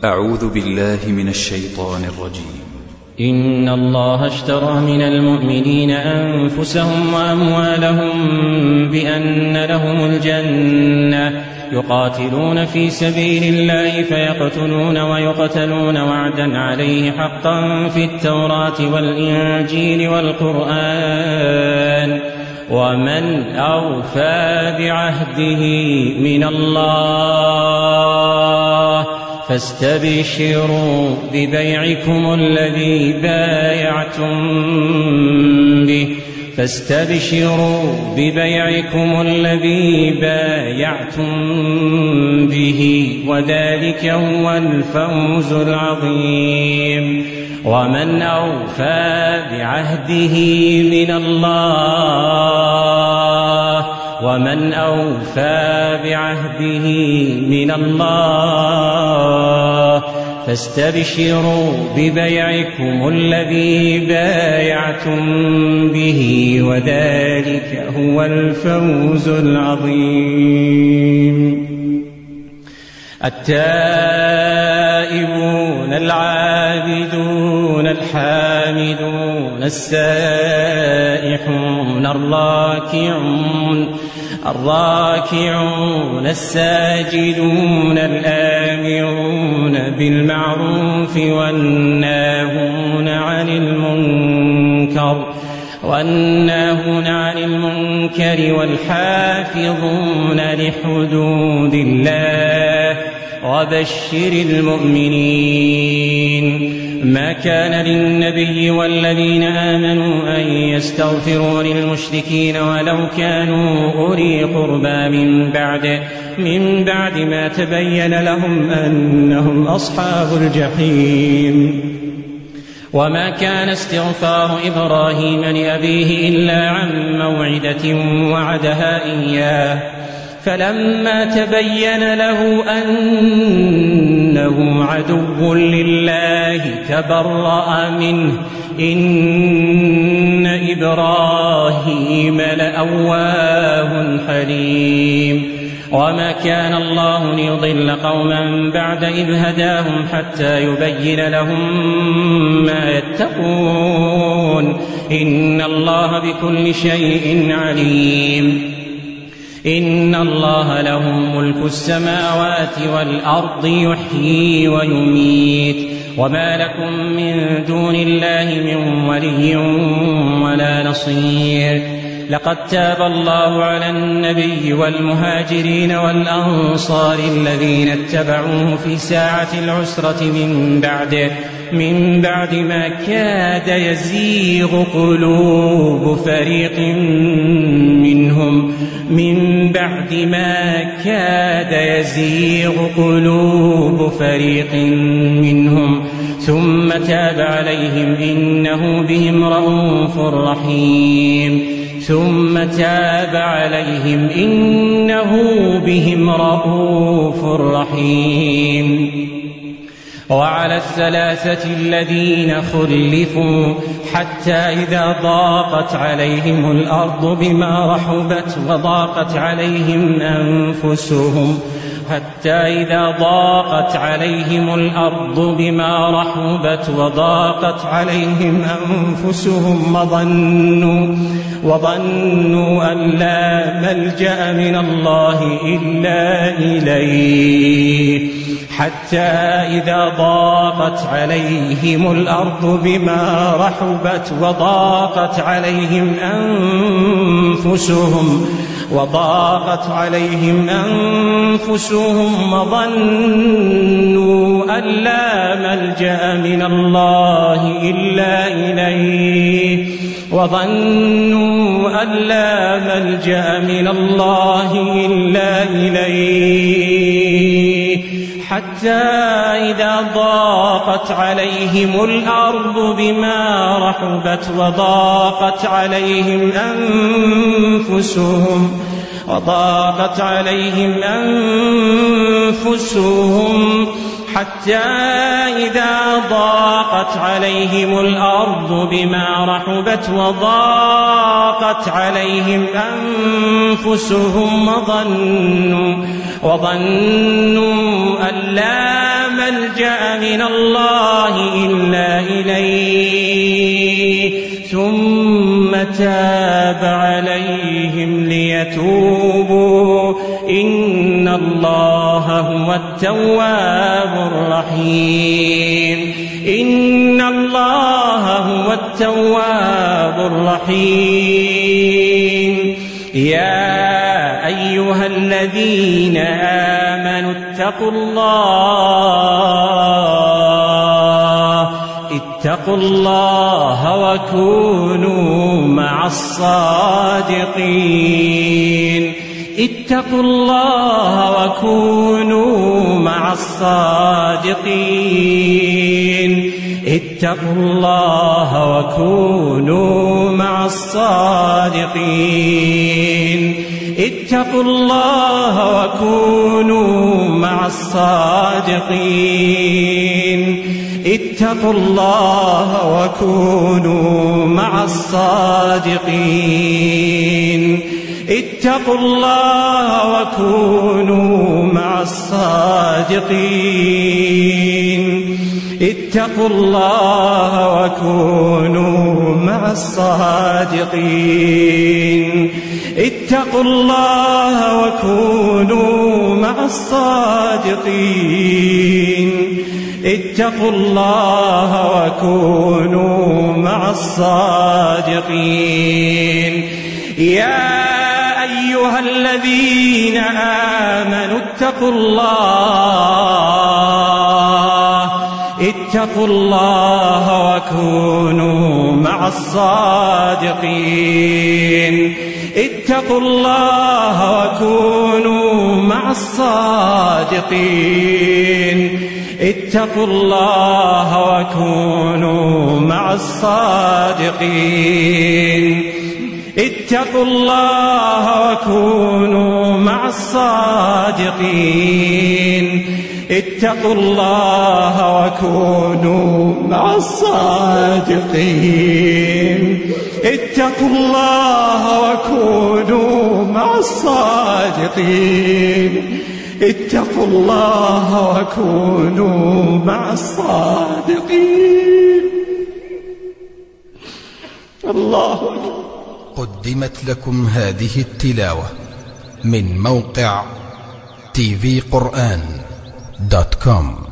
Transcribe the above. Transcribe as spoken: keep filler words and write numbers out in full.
أعوذ بالله من الشيطان الرجيم. إن الله اشترى من المؤمنين أنفسهم وأموالهم بأن لهم الجنة يقاتلون في سبيل الله فيقتلون ويقتلون وعدا عليه حقا في التوراة والإنجيل والقرآن ومن أوفى بعهده من الله فاستبشروا ببيعكم الذي بايعتم به فاستبشروا ببيعكم الذي بايعتم به وذلك هو الفوز العظيم. ومن أوفى بعهده من الله ومن أوفى بعهده من الله فاستبشروا ببيعكم الذي بايعتم به وذلك هو الفوز العظيم. التائبون العابدون الحامدون السائحون الراكعون الراكعون الساجدون الآمرون بالمعروف والناهون عن المنكر والناهون عن المنكر والحافظون لحدود الله وبشر المؤمنين. ما كان للنبي والذين آمنوا أن يستغفروا للمشركين ولو كانوا أولي قربى من بعد من بعد ما تبين لهم أنهم أصحاب الجحيم. وما كان استغفار إبراهيم لأبيه إلا عن موعدة وعدها إياه فلما تبين له أنه عدو لله تبرأ منه إن إبراهيم لأواه حليم. وما كان الله ليضل قوما بعد إذ هداهم حتى يبين لهم ما يتقون إن الله بكل شيء عليم. إن الله له ملك السماوات والأرض يحيي ويميت وما لكم من دون الله من ولي ولا نصير. لقد تاب الله على النبي والمهاجرين والأنصار الذين اتبعوه في ساعة العسرة من بعد من بعد ما كاد يزيغ قلوب فريق منهم من بعد ما كاد يزيغ قلوب فريق منهم ثم تاب عليهم إنه بهم رءوف رحيم ثم تاب عليهم إنه بهم رءوف رحيم. وعلى الثلاثة الذين خلفوا حتى إذا ضاقت عليهم الأرض بما رحبت وضاقت عليهم أنفسهم حتى إذا ضاقت عليهم الأرض بما رحبت وضاقت عليهم أنفسهم وظنوا وظنوا أن لا ملجأ من الله إلا إليه حتى إذا ضاقت عليهم الأرض بما رحبت وضاقت عليهم أنفسهم وضاقت عليهم أنفسهم وظنوا أن لا ملجأ من الله إلا إليه وظنوا أن لا ملجأ من الله إلا إليه حتى إذا ضاقت عليهم الأرض بما رحبت وضاقت عليهم أنفسهم وضاقت عليهم أنفسهم حتى إذا ضاقت عليهم الأرض بما رحبت وضاقت عليهم أنفسهم وظنوا وظنوا أن لا ملجأ ملجأ من الله إلا إليه ثم تاب عليهم ليتوبوا إن الله هو التواب الرحيم إن الله هو التواب الرحيم يا أيها الذين آمنوا اتقوا الله اتقوا الله وكونوا مع الصادقين اتقوا الله وكونوا مع الصادقين اتقوا الله وكونوا مع الصادقين اتقوا الله وكونوا مع الصادقين اتقوا الله وكونوا مع الصادقين اتقوا الله وكونوا مع الصادقين اتقوا الله وكونوا مع الصادقين اتقوا الله وكونوا مع الصادقين اتقوا الله وكونوا مع الصادقين يا أيها الذين آمنوا اتقوا الله اتقوا الله وكونوا مع الصادقين اتقوا الله وكونوا مع الصادقين اتقوا الله وكونوا مع الصادقين اتقوا الله وكونوا مع الصادقين اتقوا الله وكونوا مع الصادقين اتقوا الله وكونوا مع الصادقين اتقوا الله وكونوا مع الصادقين. الله أكبر. قدمت لكم هذه التلاوة من موقع تي في قرآن دوت كوم.